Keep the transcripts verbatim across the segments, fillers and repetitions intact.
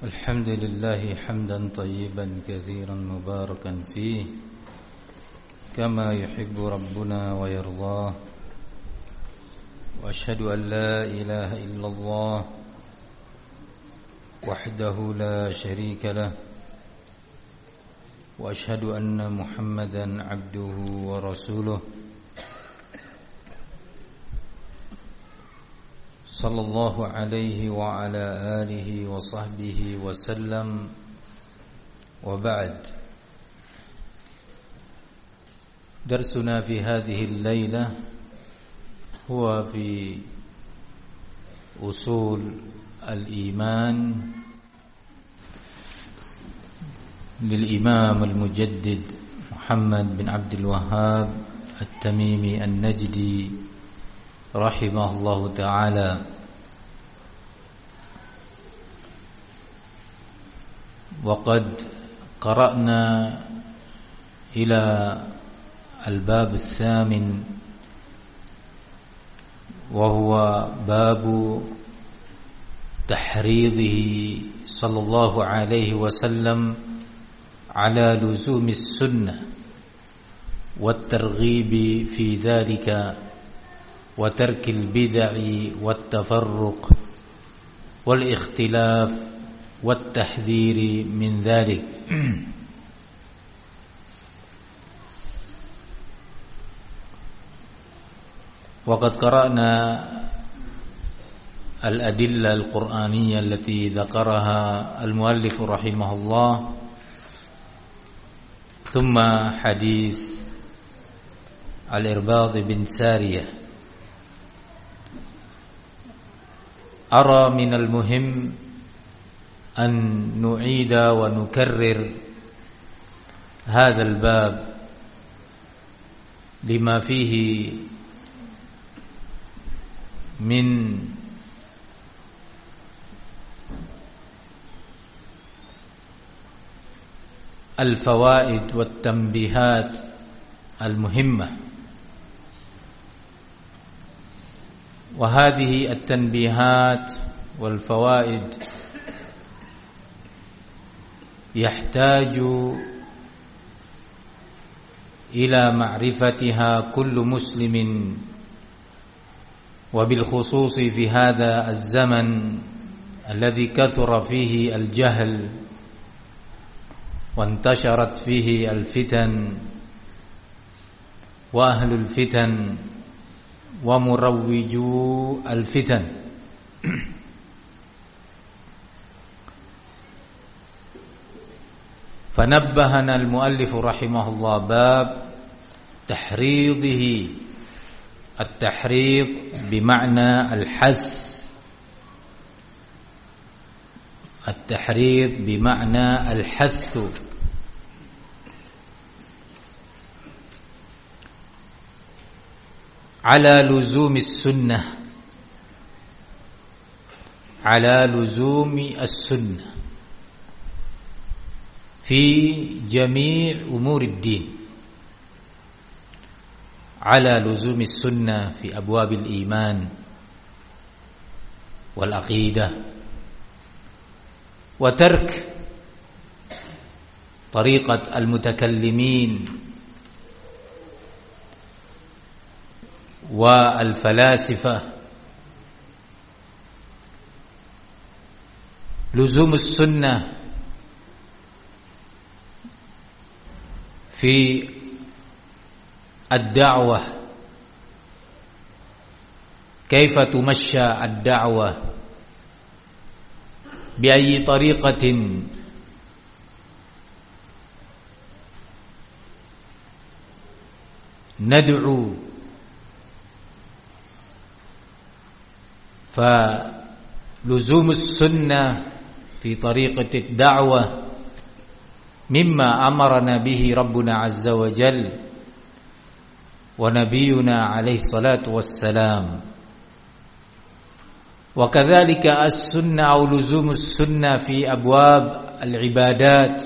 الحمد لله حمدا طيبا كثيرا مباركا فيه كما يحب ربنا ويرضاه، وأشهد أن لا إله إلا الله وحده لا شريك له، وأشهد أن محمدا عبده ورسوله صلى الله عليه وعلى آله وصحبه وسلم. وبعد، درسنا في هذه الليلة هو في أصول الإيمان للإمام المجدد محمد بن عبد الوهاب التميمي النجدي رحمه الله تعالى. وقد قرأنا إلى الباب الثامن، وهو باب تحريضه صلى الله عليه وسلم على لزوم السنة والترغيب في ذلك وترك البدع والتفرق والاختلاف والتحذير من ذلك. وقد قرأنا الأدلة القرآنية التي ذكرها المؤلف رحمه الله، ثم حديث الإرباض بن سارية. أرى من المهم أن نعيد ونكرر هذا الباب لما فيه من الفوائد والتنبيهات المهمة. وهذه التنبيهات والفوائد يحتاج إلى معرفتها كل مسلم، وبالخصوص في هذا الزمن الذي كثر فيه الجهل وانتشرت فيه الفتن، وأهل الفتن ومروجو الفتن. فنبهنا المؤلف رحمه الله باب تحريضه، التحريض بمعنى الحث، التحريض بمعنى الحث على لزوم السنة، على لزوم السنة في جميع أمور الدين، على لزوم السنة في أبواب الإيمان والعقيدة، وترك طريقة المتكلمين والفلاسفة. لزوم السنة في الدعوة، كيف تمشى الدعوة، بأي طريقة ندعو. فلزوم السنة في طريقة الدعوة مما أمرنا به ربنا عز وجل ونبينا عليه الصلاة والسلام. وكذلك السنة أو لزوم السنة في أبواب العبادات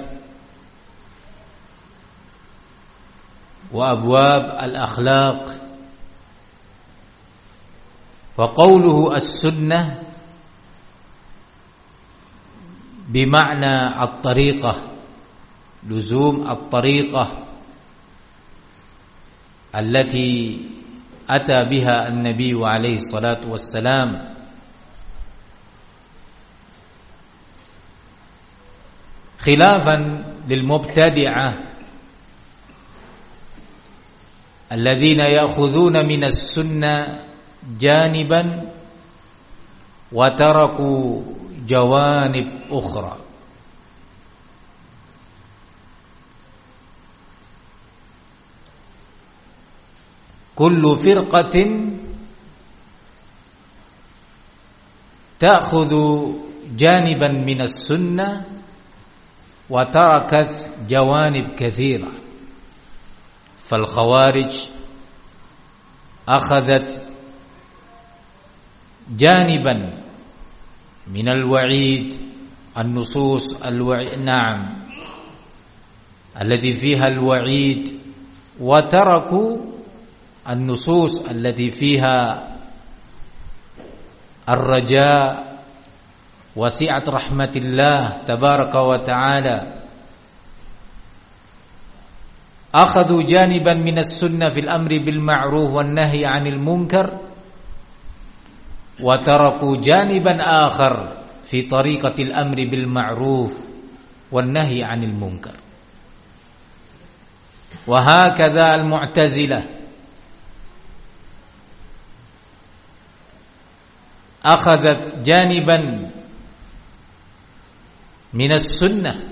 وأبواب الأخلاق. وقوله السنة بمعنى الطريقة، لزوم الطريقة التي أتى بها النبي عليه الصلاة والسلام، خلافا للمبتدعة الذين يأخذون من السنة جانبا وتركوا جوانب أخرى. كل فرقة تأخذ جانبا من السنة وتركت جوانب كثيرة. فالخوارج أخذت جانبا من الوعيد، النصوص الوعيد نعم التي فيها الوعيد، وتركوا النصوص التي فيها الرجاء وسعة رحمة الله تبارك وتعالى. أخذوا جانبا من السنة في الأمر بالمعروف والنهي عن المنكر، وتركوا جانبا آخر في طريقة الأمر بالمعروف والنهي عن المنكر. وهكذا المعتزلة أخذت جانبا من السنة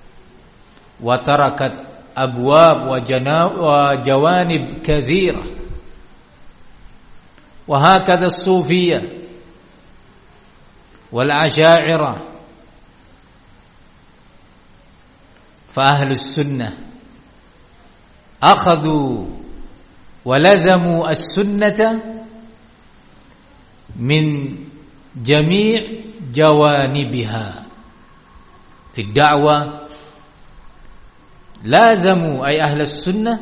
وتركت أبواب وجوانب كثيرة. وهكذا الصوفية والأشاعرة. فأهل السنة أخذوا ولزموا السنة من جميع جوانبها. في الدعوة لازموا أي أهل السنة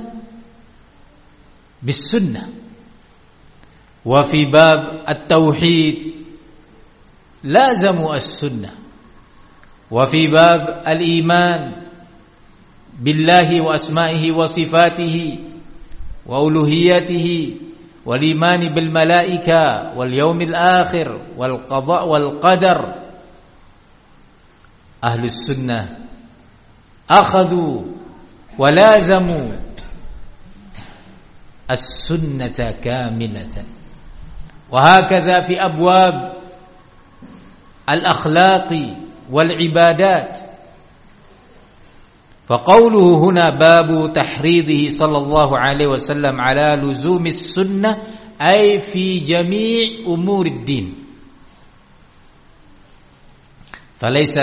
بالسنة، وفي باب التوحيد لازموا السنة، وفي باب الإيمان بالله وأسمائه وصفاته وألوهيته والإيمان بالملائكة واليوم الآخر والقضاء والقدر، أهل السنة أخذوا ولازموا السنة كاملة. وهكذا في أبواب الأخلاق والعبادات. فقوله هنا باب تحريضه صلى الله عليه وسلم على لزوم السنة أي في جميع أمور الدين، فليس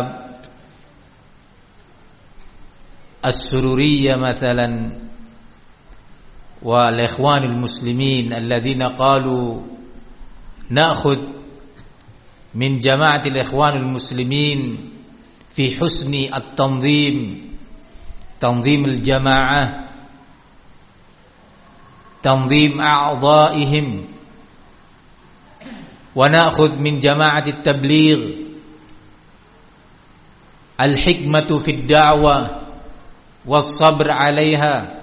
كالسرورية مثلا والإخوان المسلمين الذين قالوا نأخذ من جماعة الإخوان المسلمين في حسن التنظيم، تنظيم الجماعة، تنظيم أعضائهم، ونأخذ من جماعة التبليغ الحكمة في الدعوة والصبر عليها،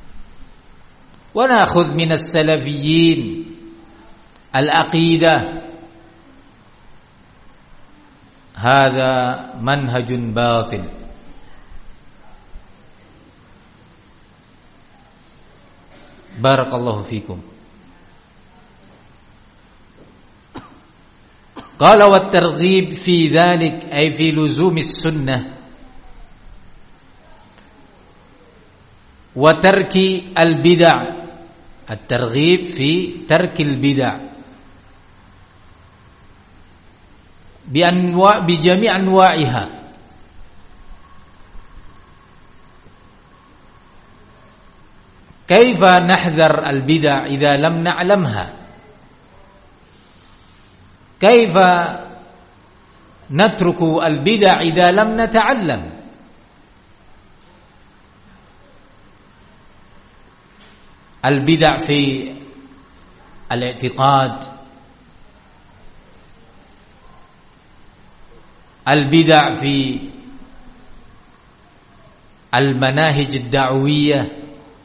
ونأخذ من السلفيين العقيدة. هذا منهج باطل. بارك الله فيكم. قال والترغيب في ذلك أي في لزوم السنة وترك البدع، الترغيب في ترك البدع بأنواع بجميع أنواعها. كيف نحذر البدع إذا لم نعلمها؟ كيف نترك البدع إذا لم نتعلم؟ البدع في الاعتقاد، البدع في المناهج الدعوية،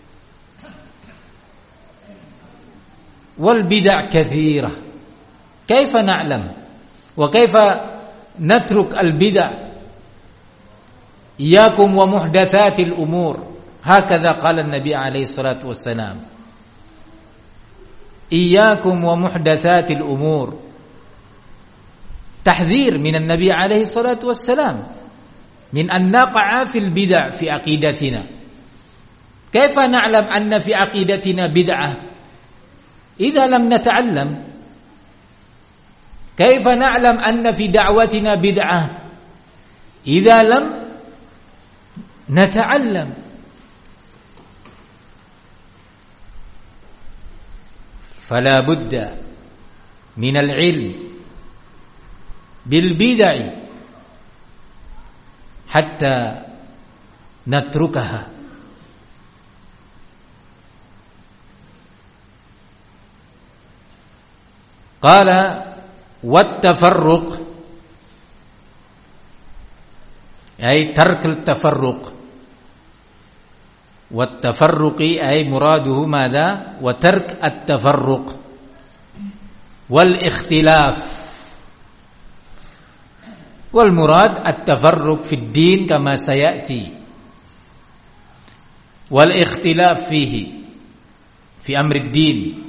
والبدع كثيرة. كيف نعلم وكيف نترك البدع؟ إياكم ومحدثات الأمور، هكذا قال النبي عليه الصلاة والسلام، إياكم ومحدثات الأمور، تحذير من النبي عليه الصلاة والسلام من أن نقع في البدع في عقيدتنا. كيف نعلم أن في عقيدتنا بدعة إذا لم نتعلم؟ كيف نعلم أن في دعوتنا بدعة إذا لم نتعلم؟ فلا بد من العلم بالبدع حتى نتركها. قال والتفرق أي ترك التفرق، والتفرق أي مراده ماذا؟ وترك التفرق والاختلاف، والمراد التفرق في الدين كما سيأتي، والاختلاف فيه في أمر الدين،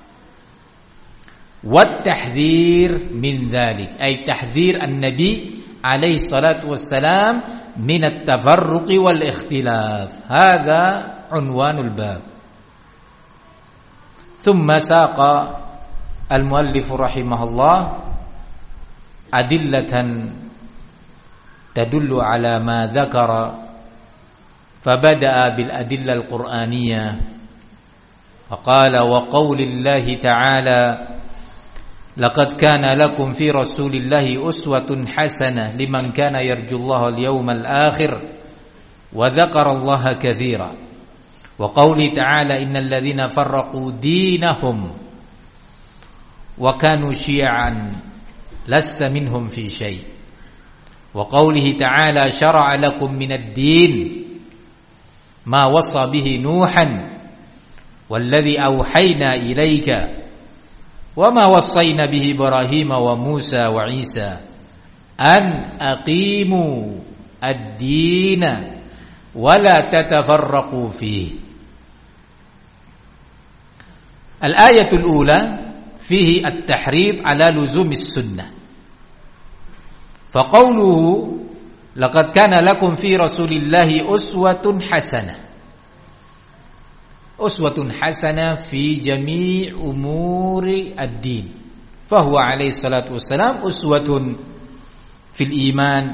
والتحذير من ذلك أي تحذير النبي عليه الصلاة والسلام من التفرق والاختلاف. هذا عنوان الباب. ثم ساق المؤلف رحمه الله أدلة تدل على ما ذكر، فبدأ بالأدلة القرآنية فقال وقول الله تعالى لقد كان لكم في رسول الله أسوة حسنة لمن كان يرجو الله اليوم الآخر وذكر الله كثيرا، وقوله تعالى إن الذين فرقوا دينهم وكانوا شيعا لست منهم في شيء، وقوله تعالى شرع لكم من الدين ما وصى به نوحا والذي أوحينا إليك وما وصينا به إبراهيم وموسى وعيسى أن أقيموا الدين ولا تتفرقوا فيه. الآية الأولى فيه التحريض على لزوم السنة، فقوله لقد كان لكم في رسول الله أسوة حسنة، أسوة حسنة في جميع أمور الدين، فهو عليه الصلاة والسلام أسوة في الإيمان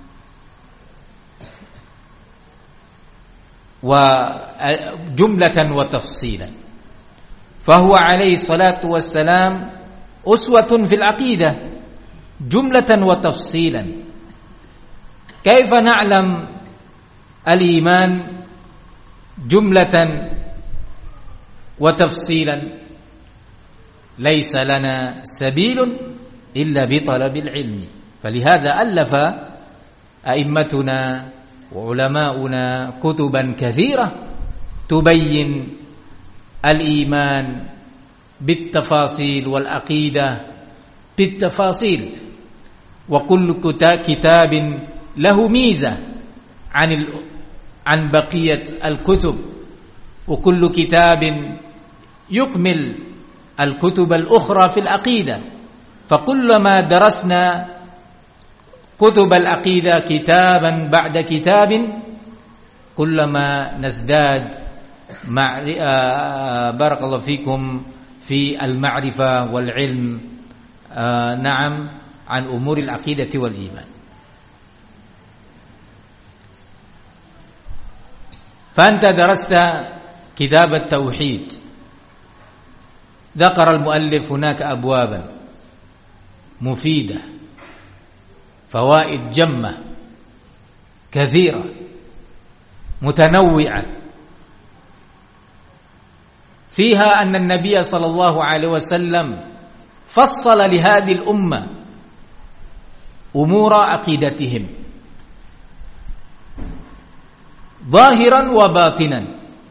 وجملة وتفصيلا، فهو عليه الصلاة والسلام أسوة في العقيدة جملة وتفصيلا. كيف نعلم الإيمان جملة وتفصيلا؟ ليس لنا سبيل إلا بطلب العلم، فلهذا ألف أئمتنا وعلماؤنا كتبا كثيرة تبين الإيمان بالتفاصيل والعقيدة بالتفاصيل، وكل كتاب له ميزة عن عن بقية الكتب، وكل كتاب يكمل الكتب الأخرى في العقيدة، فكلما درسنا كتب العقيدة كتابا بعد كتاب كلما نزداد مع بارك الله فيكم في المعرفة والعلم نعم عن أمور العقيدة والإيمان. فأنت درست كتاب التوحيد، ذكر المؤلف هناك أبوابا مفيدة، فوائد جمة كثيرة متنوعة، فيها أن النبي صلى الله عليه وسلم فصل لهذه الأمة umura aqidatihim zahiran wa batinan.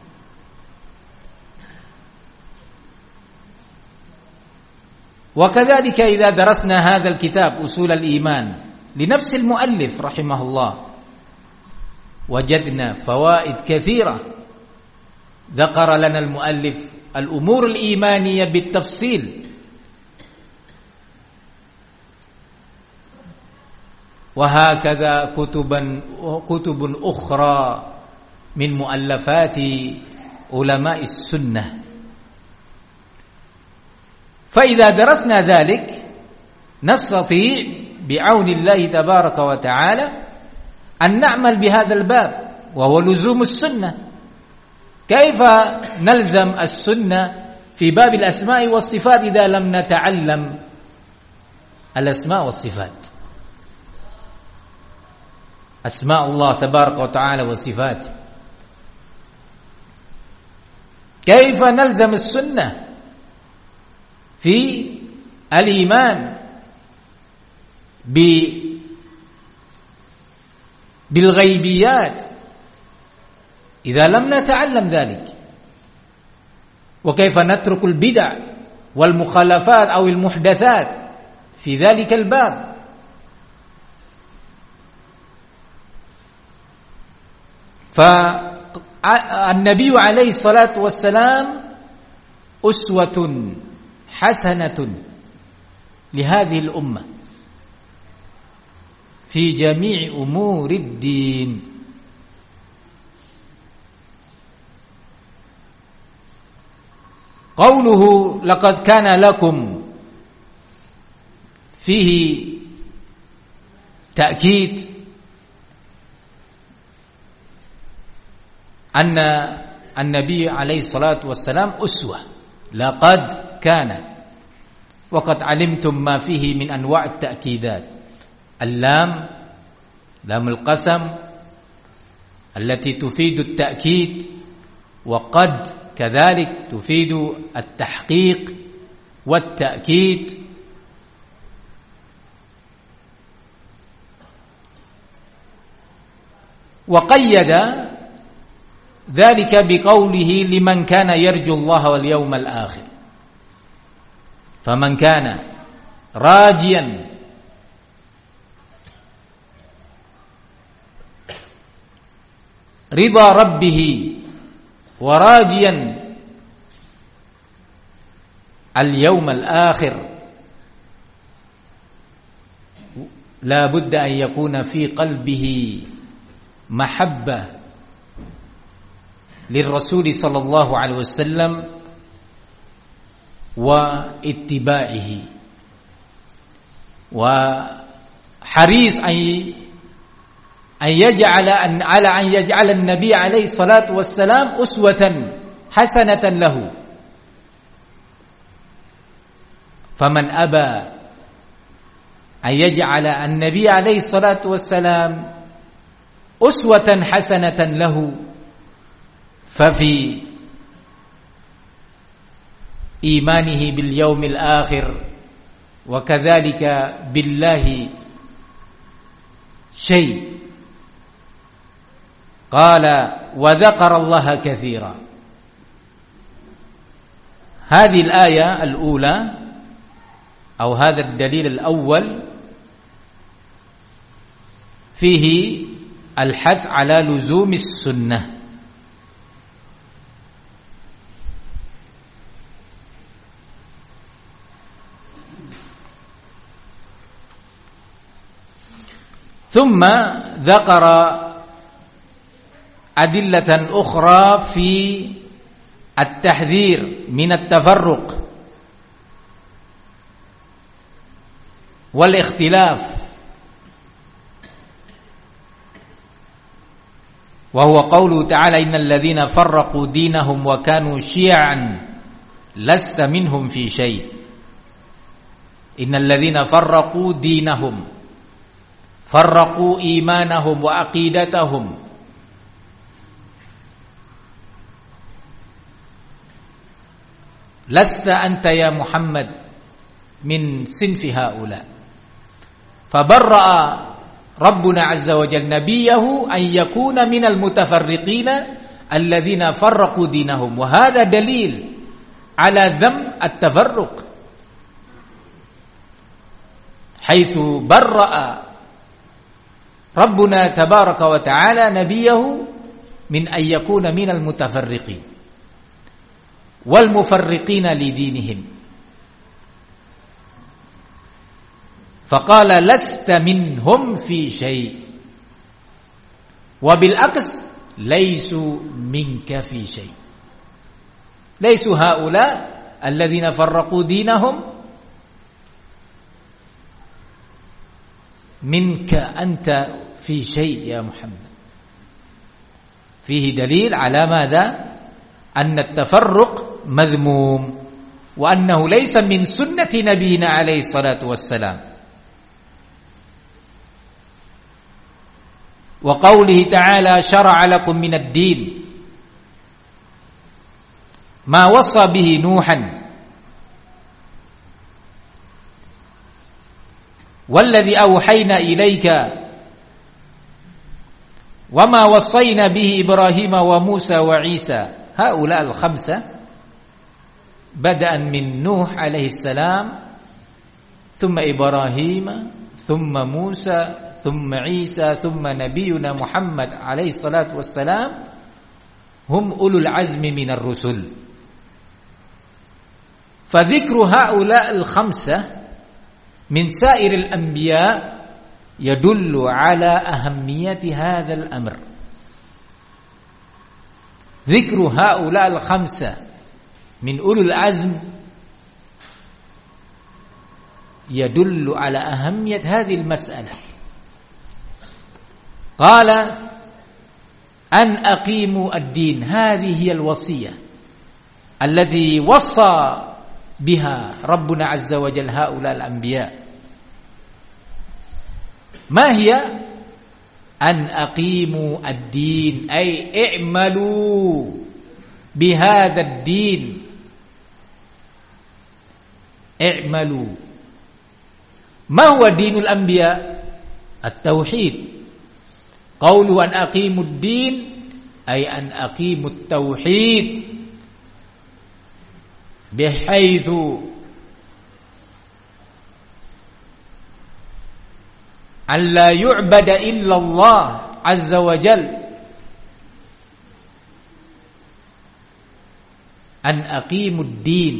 وكذلك إذا درسنا هذا الكتاب أصول الإيمان لنفس المؤلف رحمه الله وجدنا فوائد كثيرة ذكر لنا المؤلف الأمور الإيمانية بالتفصيل، وهكذا كتبا كتب أخرى من مؤلفات علماء السنة. فإذا درسنا ذلك نستطيع بعون الله تبارك وتعالى أن نعمل بهذا الباب وهو لزوم السنة. كيف نلزم السنة في باب الأسماء والصفات إذا لم نتعلم الأسماء والصفات؟ أسماء الله تبارك وتعالى وصفاته. كيف نلزم السنة في الإيمان بالغيبيات إذا لم نتعلم ذلك؟ وكيف نترك البدع والمخالفات أو المحدثات في ذلك الباب؟ فالنبي عليه الصلاة والسلام أسوة حسنة لهذه الأمة في جميع أمور الدين. قوله لقد كان لكم فيه تأكيد أن النبي عليه الصلاة والسلام أسوة، لقد كان، وقد علمتم ما فيه من أنواع التأكيدات. اللام لام القسم التي تفيد التأكيد، وقد كذلك تفيد التحقيق والتأكيد. وقيد ذلك بقوله لمن كان يرجو الله واليوم الآخر. فمن كان راجيا رضا ربه وراجيا اليوم الآخر لا بد أن يكون في قلبه محبة للرسول صلى الله عليه وسلم واتباعه، وحريص أن أن يجعل على أن يجعل النبي عليه الصلاة والسلام أسوة حسنة له. فمن أبى أن يجعل النبي عليه الصلاة والسلام أسوة حسنة له ففي إيمانه باليوم الآخر وكذلك بالله شيء. قال وذكر الله كثيرا. هذه الآية الأولى أو هذا الدليل الأول فيه الحث على لزوم السنة. ثم ذكر أدلة أخرى في التحذير من التفرق والاختلاف، وهو قوله تعالى إن الذين فرقوا دينهم وكانوا شيعا لست منهم في شيء. إن الذين فرقوا دينهم فرقوا إيمانهم وعقيدتهم لست أنت يا محمد من صنف هؤلاء. fabarra'a Rabbuna azza wa jalla nabiyahu an yakuna minal mutafarriqina alladhina farraqu dinahum wa hadha dalil ala dham at-tafarruq haitsu barra'a Rabbuna tabaraka wa ta'ala nabiyahu min an yakuna minal mutafarriqin wal mufarriqina li dinihim faqala lasta minhum fi syai' wa bil aqs laysu minka fi syai' laysu haula alladhina farraqu dinahum minka anta fi syai' ya Muhammad. Fihi dalil ala madha anna at-tafarruq madhmum wa annahu laysa min sunnati nabiyina alaihi salatu wassalam. Wa qawlihi ta'ala syara'a lakum minad din ma wassa bihi Nuhan والذي أوحينا إليك وما وصينا به إبراهيم وموسى وعيسى هؤلاء الخمسة بدءا من نوح عليه السلام ثم إبراهيم ثم موسى ثم عيسى ثم نبينا محمد عليه الصلاة والسلام هم أولو العزم من الرسل فذكر هؤلاء الخمسة من سائر الأنبياء يدل على أهمية هذا الأمر. ذكر هؤلاء الخمسة من أولي العزم يدل على أهمية هذه المسألة. قال أن أقيموا الدين هذه هي الوصية التي وصى بها ربنا عز وجل هؤلاء الأنبياء. ما هي أن أقيموا الدين أي اعملوا بهذا الدين اعملوا. ما هو دين الأنبياء؟ التوحيد. قولوا أن أقيموا الدين أي أن أقيموا التوحيد بحيث أن لا يعبد إلا الله عز وجل أن أقيموا الدين.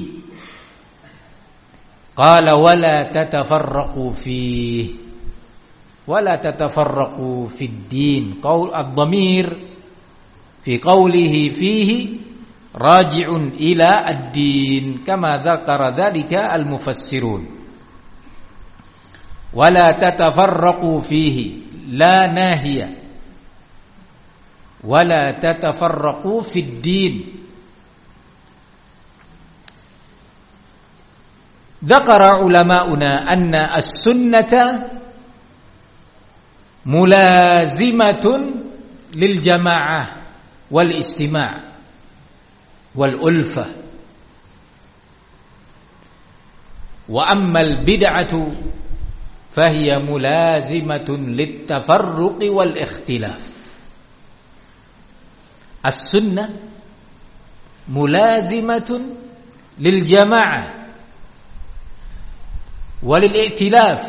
قال ولا تتفرقوا فيه ولا تتفرقوا في الدين. قول الضمير في قوله فيه راجع إلى الدين كما ذكر ذلك المفسرون. ولا تتفرقوا فيه لا ناهية ولا تتفرقوا في الدين. ذكر علماؤنا أن السنة ملازمة للجماعة والاجتماع والألفة. وأما البدعة فهي ملازمة للتفرق والاختلاف. السنة ملازمة للجماعة وللائتلاف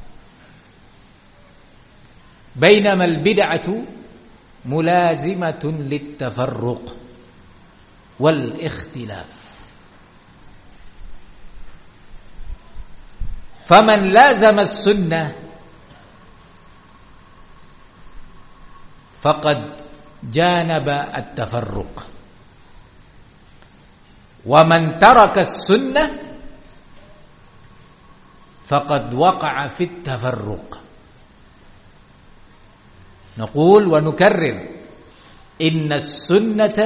بينما البدعة ملازمة للتفرق والاختلاف. فمن لازم السنة فقد جانب التفرق ومن ترك السنة فقد وقع في التفرق. نقول ونكرر إن السنة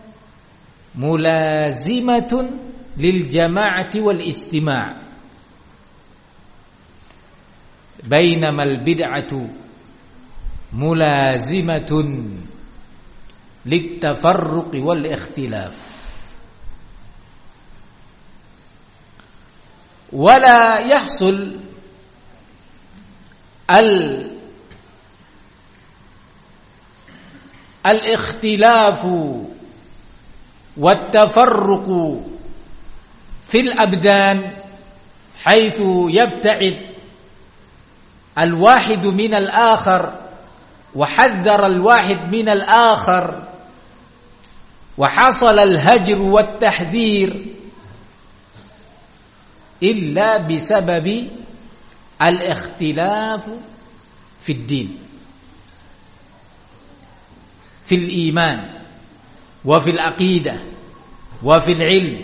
ملازمة للجماعة والاجتماع بينما البدعة ملازمة للتفرق والاختلاف. ولا يحصل الاختلاف والتفرق في الأبدان حيث يبتعد الواحد من الآخر وحذر الواحد من الآخر وحصل الهجر والتحذير إلا بسبب الاختلاف في الدين، في الإيمان وفي العقيدة وفي العلم.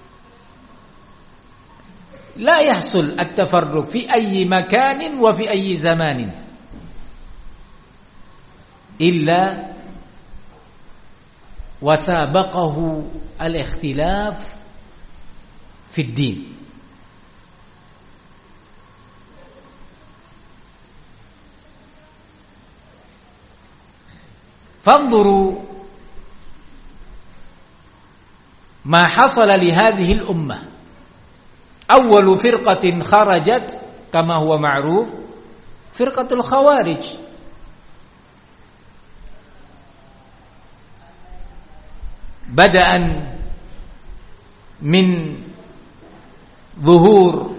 لا يحصل التفرق في أي مكان وفي أي زمان إلا وسابقه الاختلاف في الدين. فانظروا ما حصل لهذه الأمة. أول فرقة خرجت كما هو معروف فرقة الخوارج، بدءا من ظهور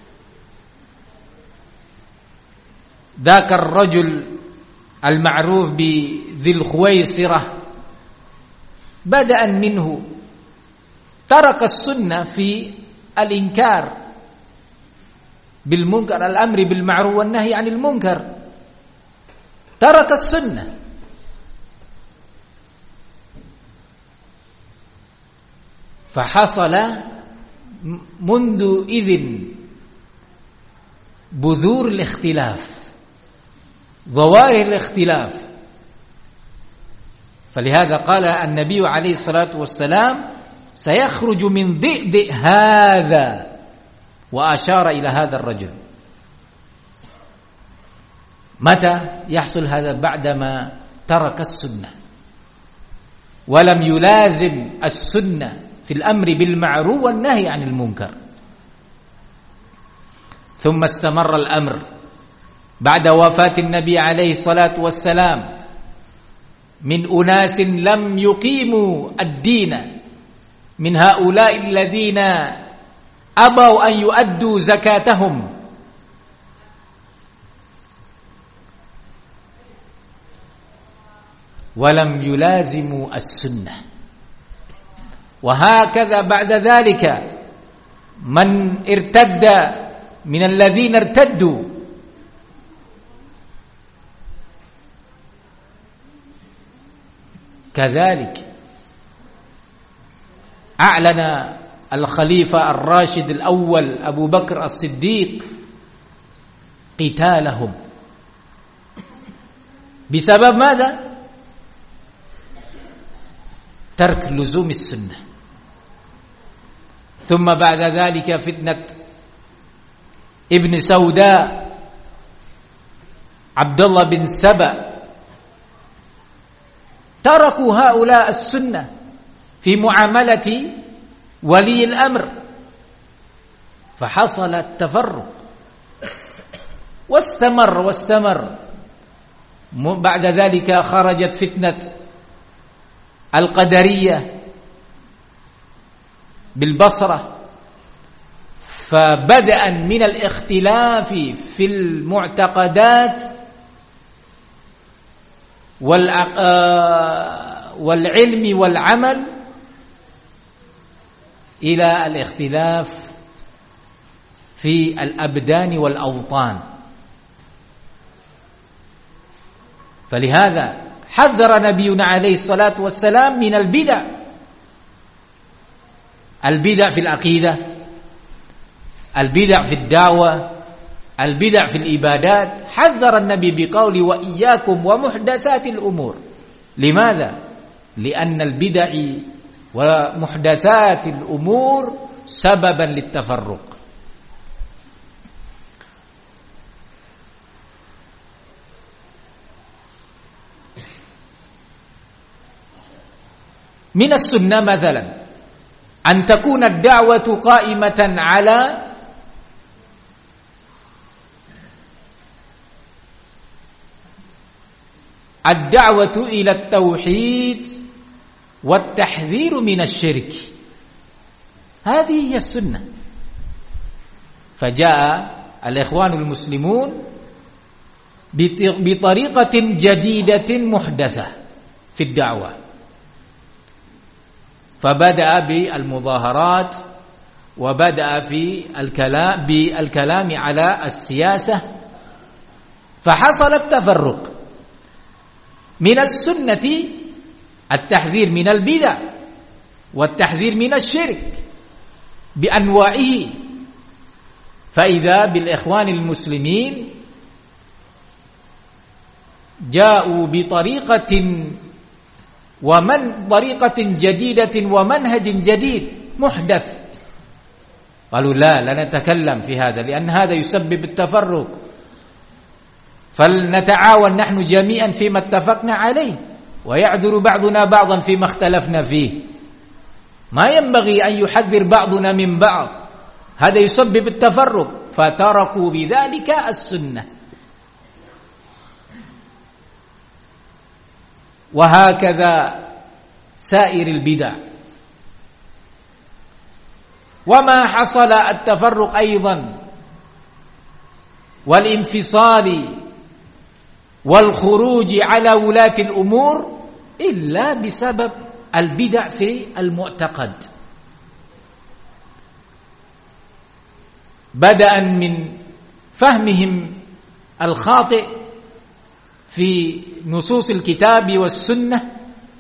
ذاك الرجل المعروف بذي الخويصرة، بدءا منه ترك السنة في الإنكار بالمنكر، الأمر بالمعروف والنهي عن المنكر، ترك السنة. فحصل منذ إذن بذور الاختلاف، ظواهر الاختلاف. فلهذا قال النبي عليه الصلاة والسلام سيخرج من ضئضئ هذا، وأشار إلى هذا الرجل. متى يحصل هذا؟ بعدما ترك السنة ولم يلازم السنة في الأمر بالمعروف والنهي عن المنكر. ثم استمر الأمر بعد وفاة النبي عليه الصلاة والسلام من أناس لم يقيموا الدين، من هؤلاء الذين أبوا أن يؤدوا زكاتهم، ولم يلازموا السنة. وهكذا بعد ذلك من ارتد من الذين ارتدوا كذلك أعلن الخليفة الراشد الأول أبو بكر الصديق قتالهم بسبب ماذا؟ ترك لزوم السنة. ثم بعد ذلك فتنة ابن سوداء عبد الله بن سبأ، تركوا هؤلاء السنة في معاملة ولي الأمر، فحصل التفرق واستمر واستمر. بعد ذلك خرجت فتنة القدرية بالبصرة، فبدءا من الاختلاف في المعتقدات والعلم والعمل إلى الاختلاف في الأبدان والأوطان. فلهذا حذر نبينا عليه الصلاة والسلام من البدع، البدع في العقيدة، البدع في الدعوة، البدع في الإبادات. حذر النبي بقوله وإياكم ومحدثات الأمور. لماذا؟ لأن البدع ومحدثات الأمور سببا للتفرق. من السنة مثلا أن تكون الدعوة قائمة على الدعوة إلى التوحيد والتحذير من الشرك، هذه هي السنة. فجاء الإخوان المسلمون بطريقة جديدة محدثة في الدعوة، فبدأ بالمظاهرات، وبدأ في الكلام بالكلام على السياسة، فحصل التفرق. من السنة التحذير من البدع والتحذير من الشرك بأنواعه، فإذا بالإخوان المسلمين جاءوا بطريقة ومن طريقة جديدة ومنهج جديد محدث، قالوا لا لا نتكلم في هذا لأن هذا يسبب التفرق، فلنتعاون نحن جميعا فيما اتفقنا عليه، ويعذر بعضنا بعضا فيما اختلفنا فيه. ما ينبغي أن يحذر بعضنا من بعض، هذا يسبب التفرق، فتركوا بذلك السنة. وهكذا سائر البدع. وما حصل التفرق أيضا والانفصال والخروج على ولاة الأمور إلا بسبب البدع في المعتقد، بدءا من فهمهم الخاطئ في نصوص الكتاب والسنة،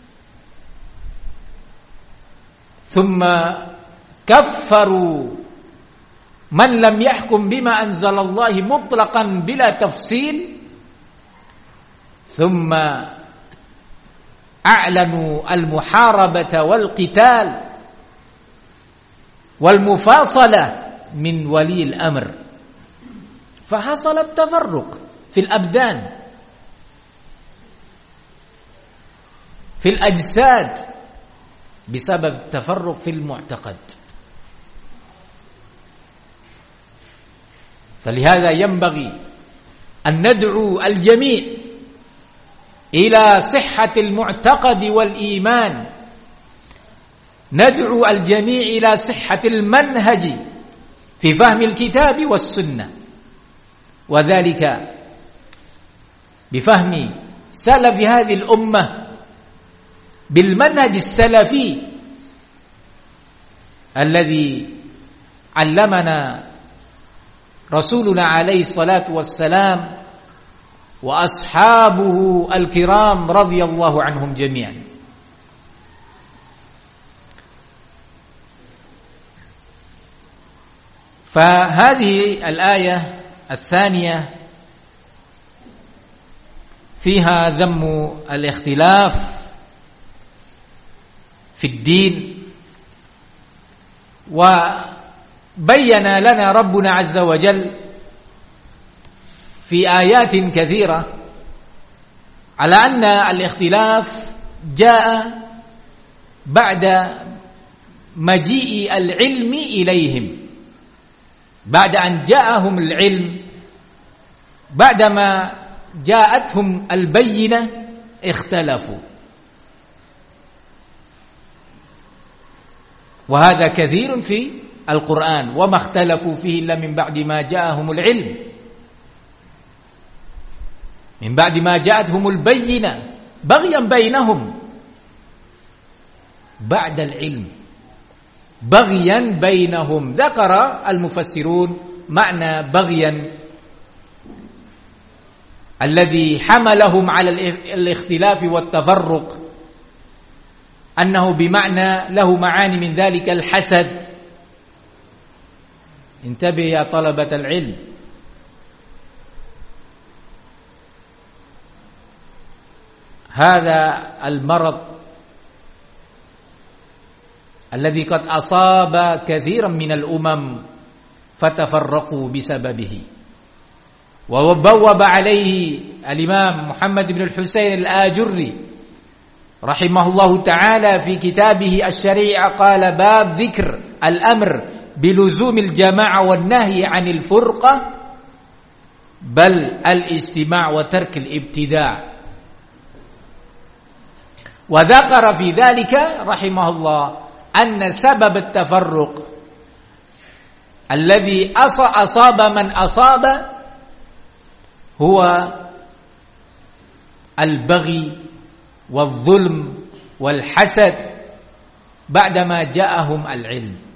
ثم كفروا من لم يحكم بما أنزل الله مطلقا بلا تفصيل، ثم أعلنوا المحاربة والقتال والمفاصلة من ولي الأمر، فحصل التفرق في الأبدان، في الأجساد، بسبب التفرق في المعتقد. فلهذا ينبغي أن ندعو الجميع إلى صحة المعتقد والإيمان، ندعو الجميع إلى صحة المنهج في فهم الكتاب والسنة، وذلك بفهم سلف هذه الأمة بالمنهج السلفي الذي علمنا رسولنا عليه الصلاة والسلام وأصحابه الكرام رضي الله عنهم جميعا. فهذه الآية الثانية فيها ذم الاختلاف في الدين، وبين لنا ربنا عز وجل في آيات كثيرة على أن الاختلاف جاء بعد مجيء العلم إليهم، بعد أن جاءهم العلم، بعدما جاءتهم البينة اختلفوا، وهذا كثير في القرآن، وما اختلفوا فيه إلا من بعد ما جاءهم العلم، من بعد ما جاءتهم البينة بغيا بينهم، بعد العلم بغيا بينهم. ذكر المفسرون معنى بغيا الذي حملهم على الاختلاف والتفرق أنه بمعنى له معاني من ذلك الحسد. انتبه يا طلبة العلم، هذا المرض الذي قد أصاب كثيرا من الأمم فتفرقوا بسببه، وبوب عليه الإمام محمد بن الحسين الآجري رحمه الله تعالى في كتابه الشريعة، قال: باب ذكر الأمر بلزوم الجماعة والنهي عن الفرقة، بل الاجتماع وترك الابتداع. Wa dzakara fi dzalika rahimahullah anna sabab at-tafarruq alladhi asa asaba man asaba huwa al-baghi wal-dhulm wal-hasad ba'dama ja'ahum al-'ilm.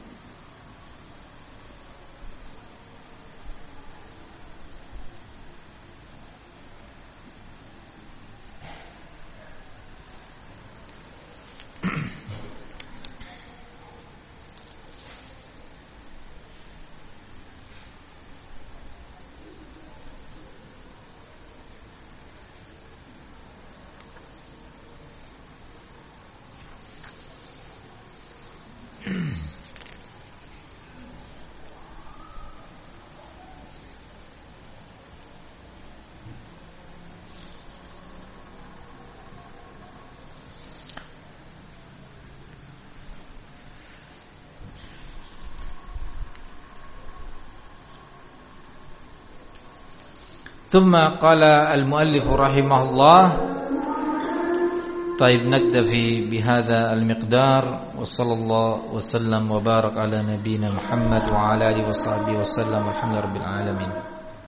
ثم قال المؤلف رحمه الله طيب نكتفي بهذا المقدار وصلى الله وسلم وبارك على نبينا محمد وعلى آله وصحبه وسلم والحمد لله رب العالمين.